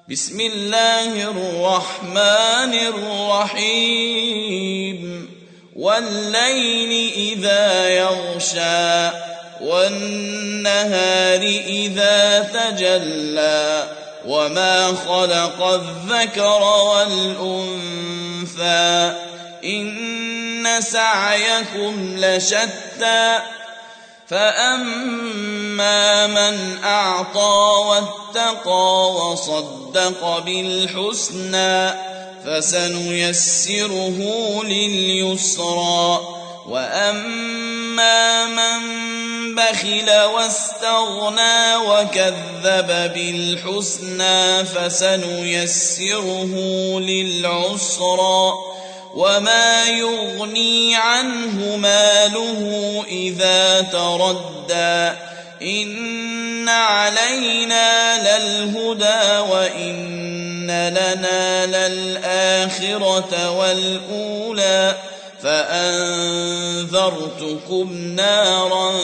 بسم الله الرحمن الرحيم والليل إذا يغشى والنهار إذا تجلى وما خلق الذكر والأنثى إن سعيكم لشتى فأما من أعطى واتقى وصدق بالحسنى فسنيسره لليسرى وأما من بخل واستغنى وكذب بالحسنى فسنيسره للعسرى وما يغني عنه ماله إذا تردى إن علينا للهدى وإن لنا للآخرة والأولى فأنذرتكم نارا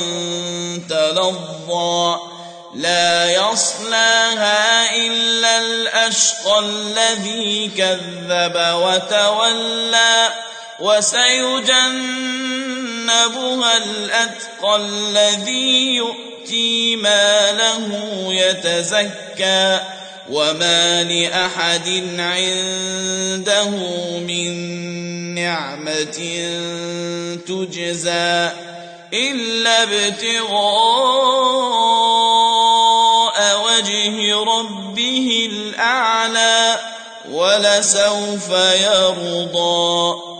تلظى لا يصلاها إلا الأشقى الذي كذب وتولى وسيجنبها الأتقى الذي يؤتي ماله يتزكى وما لأحد عنده من نعمة تجزى إلا ابتغاء وجه ربه الأعلى ولسوف يرضى.